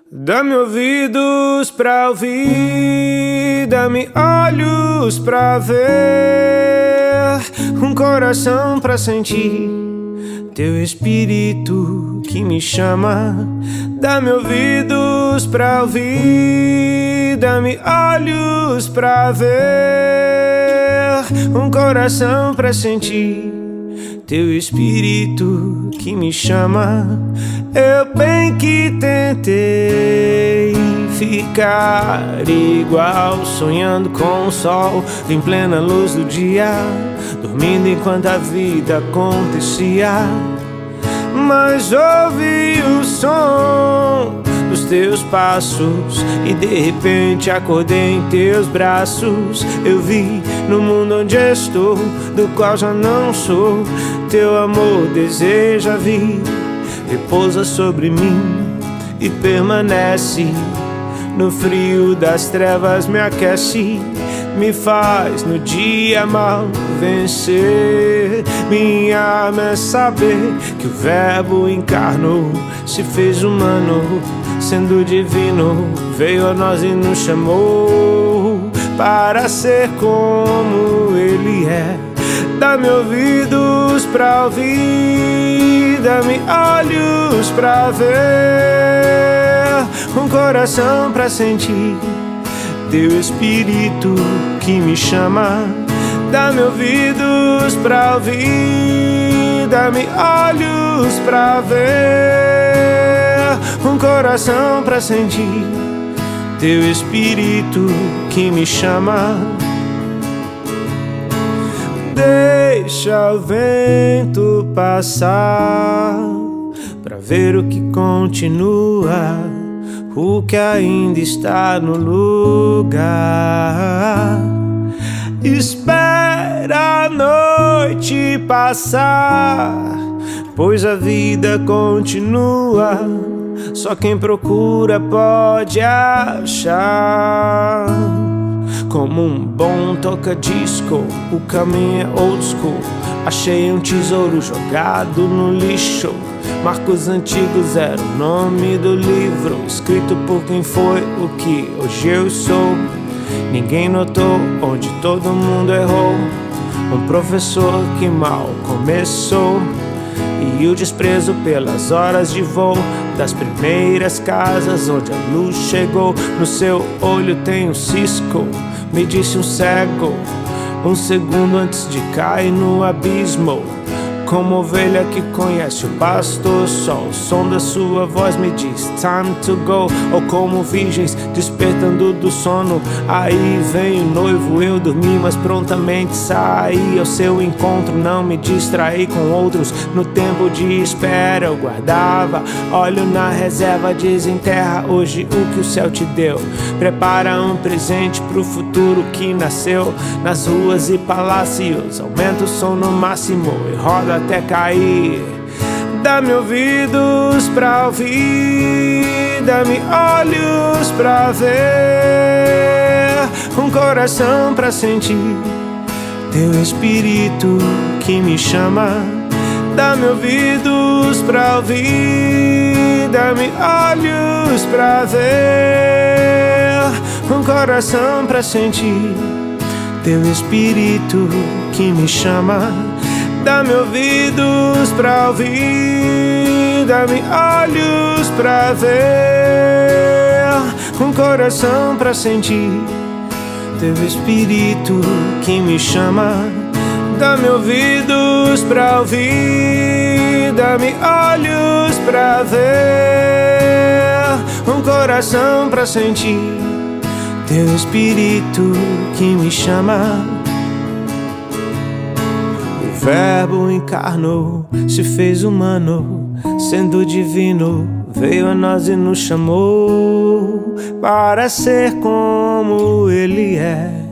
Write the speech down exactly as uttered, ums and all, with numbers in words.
Dá-me ouvidos pra ouvir, dá-me olhos pra ver, um coração pra sentir teu espírito que me chama. Dá-me ouvidos pra ouvir, dá-me olhos pra ver, um coração pra sentir teu espírito que me chama. Eu bem que tentei ficar igual, sonhando com o sol em plena luz do dia, dormindo enquanto a vida acontecia. Mas ouvi o som dos teus passos e de repente acordei em teus braços. Eu vi no mundo onde estou, do qual já não sou, teu amor deseja vir, repousa sobre mim e permanece. No frio das trevas me aquece, me faz no dia mal vencer. Minha arma é saber que o verbo encarnou, se fez humano, sendo divino, veio a nós e nos chamou para ser como ele é. Dá-me ouvidos pra ouvir, dá-me olhos pra ver, um coração pra sentir teu espírito que me chama. Dá-me ouvidos pra ouvir, dá-me olhos pra ver, um coração pra sentir teu espírito que me chama. Deixa o vento passar pra ver o que continua, o que ainda está no lugar. Espera a noite passar, pois a vida continua, só quem procura pode achar. Como um bom toca-disco, o caminho é old school. Achei um tesouro jogado no lixo. Marcos antigos era o nome do livro, escrito por quem foi o que hoje eu sou. Ninguém notou onde todo mundo errou, um professor que mal começou, e o desprezo pelas horas de voo das primeiras casas onde a luz chegou. No seu olho tem um cisco, me disse um cego, um segundo antes de cair no abismo. Como ovelha que conhece o pastor, só o som da sua voz me diz time to go. Ou como virgens despertando do sono, aí vem o noivo, eu dormi mas prontamente saí ao seu encontro. Não me distraí com outros, no tempo de espera eu guardava. Olho na reserva, desenterra hoje o que o céu te deu. Prepara um presente pro futuro que nasceu. Nas ruas e palácios aumenta o som no máximo e roda até cair. Dá-me ouvidos pra ouvir, dá-me olhos pra ver, um coração pra sentir teu espírito que me chama. Dá-me ouvidos pra ouvir, dá-me olhos pra ver, um coração pra sentir teu espírito que me chama. Dá-me ouvidos pra ouvir, dá-me olhos pra ver, um coração pra sentir teu espírito que me chama. Dá-me ouvidos pra ouvir, dá-me olhos pra ver, um coração pra sentir teu espírito que me chama. O verbo encarnou, se fez humano, sendo divino, veio a nós e nos chamou para ser como ele é.